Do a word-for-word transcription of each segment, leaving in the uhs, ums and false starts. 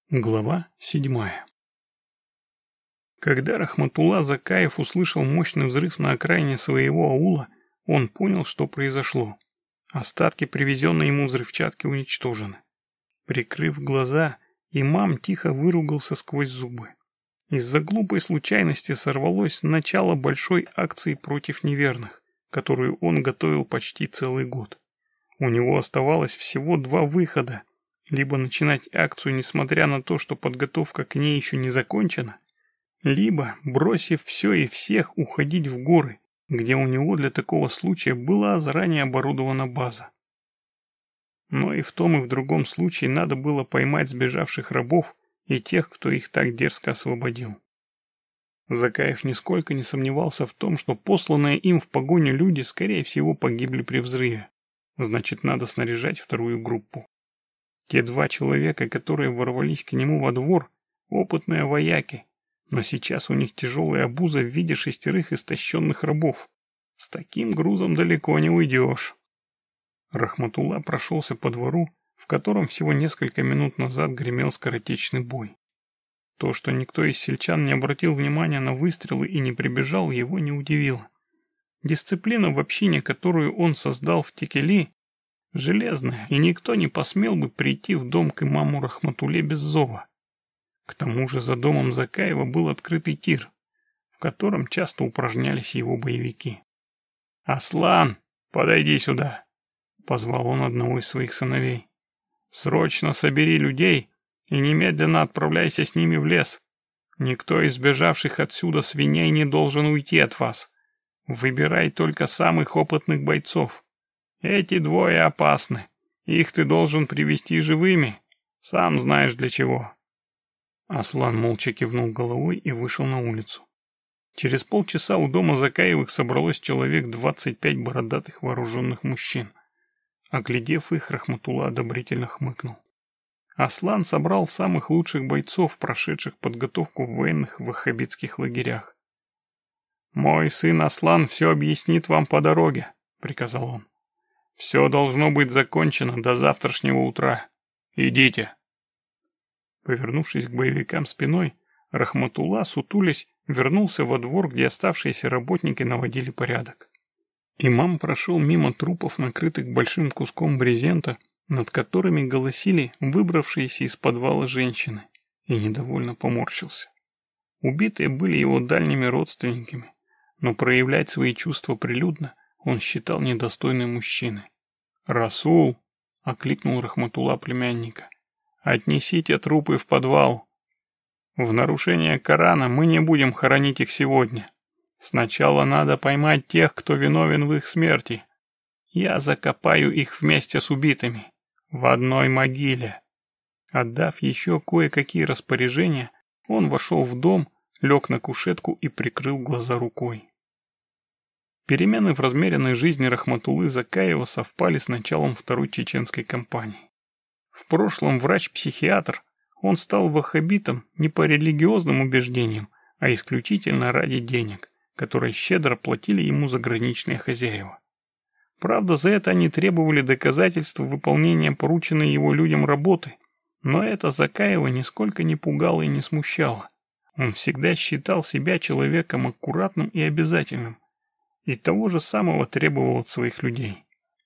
Глава седьмая. Когда Рахматулла Закаев услышал мощный взрыв на окраине своего аула, он понял, что произошло. Остатки привезенной ему взрывчатки уничтожены. Прикрыв глаза, имам тихо выругался сквозь зубы. Из-за глупой случайности сорвалось начало большой акции против неверных, которую он готовил почти целый год. У него оставалось всего два выхода. Либо начинать акцию, несмотря на то, что подготовка к ней еще не закончена, либо, бросив все и всех, уходить в горы, где у него для такого случая была заранее оборудована база. Но и в том, и в другом случае надо было поймать сбежавших рабов и тех, кто их так дерзко освободил. Закаев нисколько не сомневался в том, что посланные им в погоню люди, скорее всего, погибли при взрыве. Значит, надо снаряжать вторую группу. Те два человека, которые ворвались к нему во двор, опытные вояки, но сейчас у них тяжелая обуза в виде шестерых истощенных рабов. С таким грузом далеко не уйдешь. Рахматулла прошелся по двору, в котором всего несколько минут назад гремел скоротечный бой. То, что никто из сельчан не обратил внимания на выстрелы и не прибежал, его не удивило. Дисциплина в общине, которую он создал в Текели, железная, и никто не посмел бы прийти в дом к имаму Рахматулле без зова. К тому же за домом Закаева был открытый тир, в котором часто упражнялись его боевики. «Аслан, подойди сюда!» — позвал он одного из своих сыновей. «Срочно собери людей и немедленно отправляйся с ними в лес. Никто из сбежавших отсюда свиней не должен уйти от вас. Выбирай только самых опытных бойцов. Эти двое опасны. Их ты должен привести живыми. Сам знаешь для чего». Аслан молча кивнул головой и вышел на улицу. Через полчаса у дома Закаевых собралось человек двадцать пять бородатых вооруженных мужчин. Оглядев их, Рахматулла одобрительно хмыкнул. Аслан собрал самых лучших бойцов, прошедших подготовку в военных ваххабитских лагерях. «Мой сын Аслан все объяснит вам по дороге», — приказал он. «Все должно быть закончено до завтрашнего утра. Идите». Повернувшись к боевикам спиной, Рахматулла, сутулясь, вернулся во двор, где оставшиеся работники наводили порядок. Имам прошел мимо трупов, накрытых большим куском брезента, над которыми голосили выбравшиеся из подвала женщины, и недовольно поморщился. Убитые были его дальними родственниками, но проявлять свои чувства прилюдно он считал недостойным мужчины. «Расул!» — окликнул Рахматулла племянника. «Отнесите трупы в подвал. В нарушение Корана мы не будем хоронить их сегодня. Сначала надо поймать тех, кто виновен в их смерти. Я закопаю их вместе с убитыми. В одной могиле». Отдав еще кое-какие распоряжения, он вошел в дом, лег на кушетку и прикрыл глаза рукой. Перемены в размеренной жизни Рахматуллы Закаева совпали с началом второй чеченской кампании. В прошлом врач-психиатр, он стал ваххабитом не по религиозным убеждениям, а исключительно ради денег, которые щедро платили ему заграничные хозяева. Правда, за это они требовали доказательств выполнения порученной его людям работы, но это Закаева нисколько не пугало и не смущало. Он всегда считал себя человеком аккуратным и обязательным, и того же самого требовал от своих людей.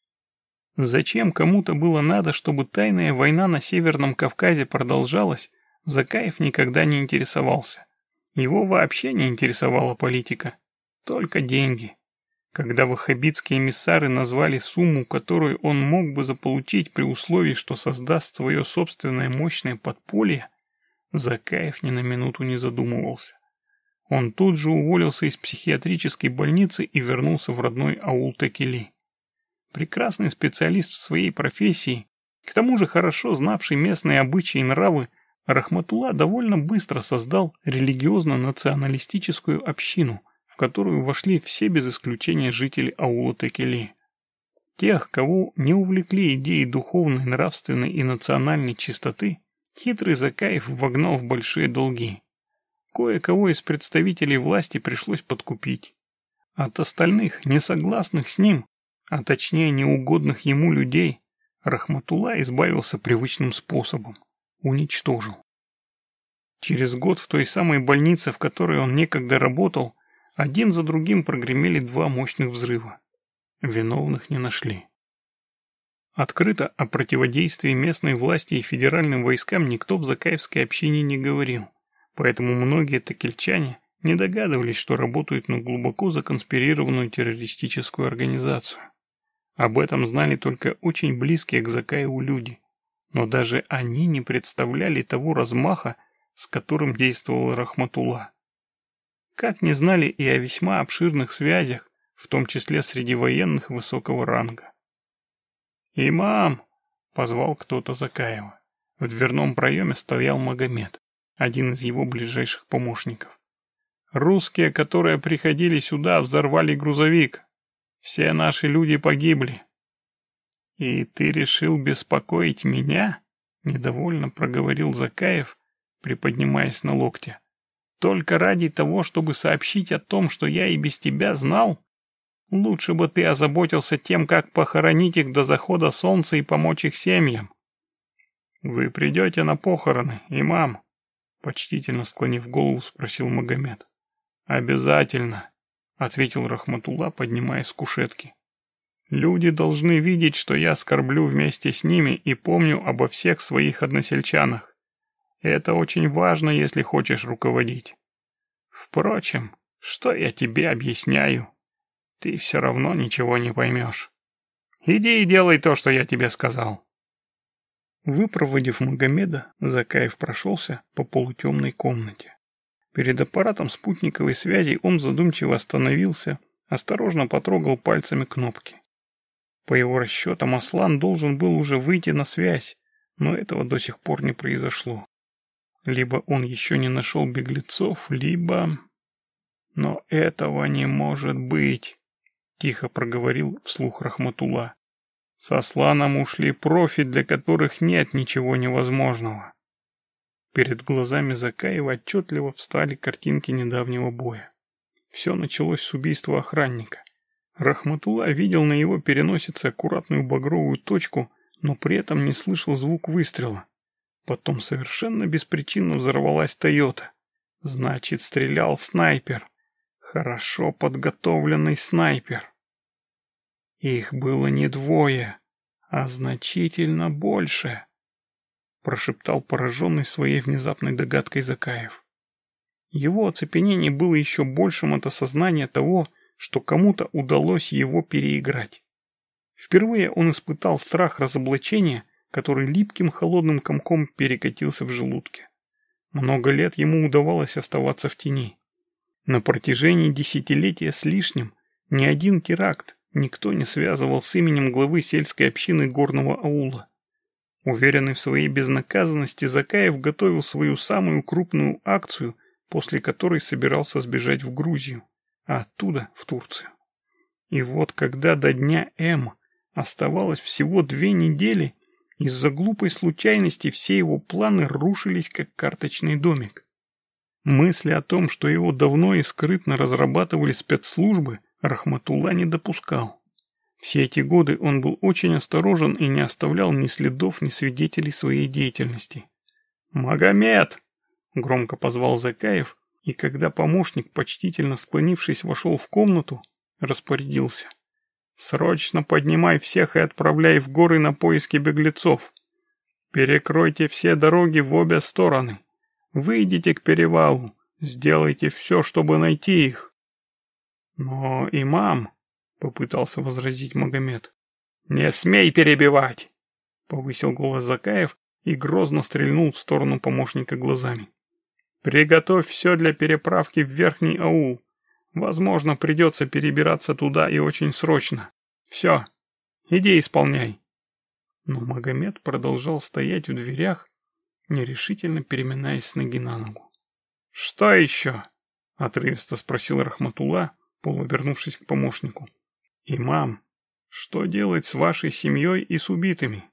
Зачем кому-то было надо, чтобы тайная война на Северном Кавказе продолжалась, Закаев никогда не интересовался. Его вообще не интересовала политика, только деньги. Когда ваххабитские эмиссары назвали сумму, которую он мог бы заполучить при условии, что создаст свое собственное мощное подполье, Закаев ни на минуту не задумывался. Он тут же уволился из психиатрической больницы и вернулся в родной аул Текели. Прекрасный специалист в своей профессии, к тому же хорошо знавший местные обычаи и нравы, Рахматулла довольно быстро создал религиозно-националистическую общину, в которую вошли все без исключения жители аула Текели. Тех, кого не увлекли идеи духовной, нравственной и национальной чистоты, хитрый Закаев вогнал в большие долги. Кое-кого из представителей власти пришлось подкупить. От остальных, не согласных с ним, а точнее неугодных ему людей, Рахматулла избавился привычным способом – уничтожил. Через год в той самой больнице, в которой он некогда работал, один за другим прогремели два мощных взрыва. Виновных не нашли. Открыто о противодействии местной власти и федеральным войскам никто в закаевской общине не говорил, поэтому многие токельчане не догадывались, что работают на глубоко законспирированную террористическую организацию. Об этом знали только очень близкие к Закаеву люди, но даже они не представляли того размаха, с которым действовал Рахматулла. Как не знали и о весьма обширных связях, в том числе среди военных высокого ранга. «Имам!» — позвал кто-то Закаева. В дверном проеме стоял Магомед, один из его ближайших помощников. «Русские, которые приходили сюда, взорвали грузовик. Все наши люди погибли». «И ты решил беспокоить меня?» — недовольно проговорил Закаев, приподнимаясь на локте. «Только ради того, чтобы сообщить о том, что я и без тебя знал? Лучше бы ты озаботился тем, как похоронить их до захода солнца и помочь их семьям». «Вы придете на похороны, имам?» Почтительно склонив голову, спросил Магомед. «Обязательно», — ответил Рахматулла, поднимаясь с кушетки. «Люди должны видеть, что я скорблю вместе с ними и помню обо всех своих односельчанах. Это очень важно, если хочешь руководить. Впрочем, что я тебе объясняю? Ты все равно ничего не поймешь. Иди и делай то, что я тебе сказал». Выпроводив Магомеда, Закаев прошелся по полутемной комнате. Перед аппаратом спутниковой связи он задумчиво остановился, осторожно потрогал пальцами кнопки. По его расчетам, Аслан должен был уже выйти на связь, но этого до сих пор не произошло. Либо он еще не нашел беглецов, либо... «Но этого не может быть», — тихо проговорил вслух Рахматулла. «С Асланом ушли профи, для которых нет ничего невозможного». Перед глазами Закаева отчетливо встали картинки недавнего боя. Все началось с убийства охранника. Рахматулла видел на его переносице аккуратную багровую точку, но при этом не слышал звук выстрела. Потом совершенно беспричинно взорвалась «Тойота». Значит, стрелял снайпер. Хорошо подготовленный снайпер. Их было не двое, а значительно больше, прошептал пораженный своей внезапной догадкой Закаев. Его оцепенение было еще большим от осознания того, что кому-то удалось его переиграть. Впервые он испытал страх разоблачения, который липким холодным комком перекатился в желудке. Много лет ему удавалось оставаться в тени. На протяжении десятилетия с лишним ни один теракт никто не связывал с именем главы сельской общины горного аула. Уверенный в своей безнаказанности, Закаев готовил свою самую крупную акцию, после которой собирался сбежать в Грузию, а оттуда в Турцию. И вот когда до дня М оставалось всего две недели, из-за глупой случайности все его планы рушились, как карточный домик. Мысли о том, что его давно и скрытно разрабатывали спецслужбы, Рахматулла не допускал. Все эти годы он был очень осторожен и не оставлял ни следов, ни свидетелей своей деятельности. «Магомед!» — громко позвал Закаев, и когда помощник, почтительно склонившись, вошел в комнату, распорядился. «Срочно поднимай всех и отправляй в горы на поиски беглецов. Перекройте все дороги в обе стороны. Выйдите к перевалу, сделайте все, чтобы найти их». «Но, имам», — попытался возразить Магомед. «Не смей перебивать!» — повысил голос Закаев и грозно стрельнул в сторону помощника глазами. «Приготовь все для переправки в Верхний аул. Возможно, придется перебираться туда и очень срочно. Все, иди исполняй». Но Магомед продолжал стоять в дверях, нерешительно переминаясь с ноги на ногу. «Что еще?» — отрывисто спросил Рахматулла, полуобернувшись к помощнику. «Имам, что делать с вашей семьей и с убитыми?»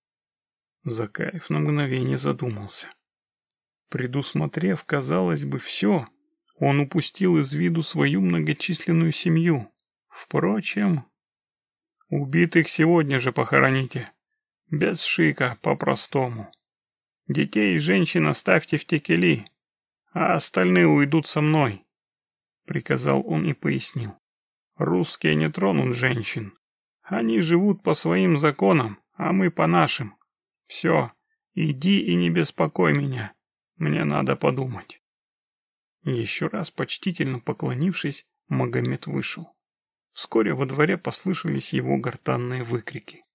Закаев на мгновение задумался. Предусмотрев, казалось бы, все, он упустил из виду свою многочисленную семью. Впрочем, убитых сегодня же похороните. Без шика, по-простому. Детей и женщин оставьте в Текели. а остальные уйдут со мной», — приказал он и пояснил. «Русские не тронут женщин. Они живут по своим законам, а мы по нашим. Все, иди и не беспокой меня. Мне надо подумать». Еще раз почтительно поклонившись, Магомед вышел. Вскоре во дворе послышались его гортанные выкрики.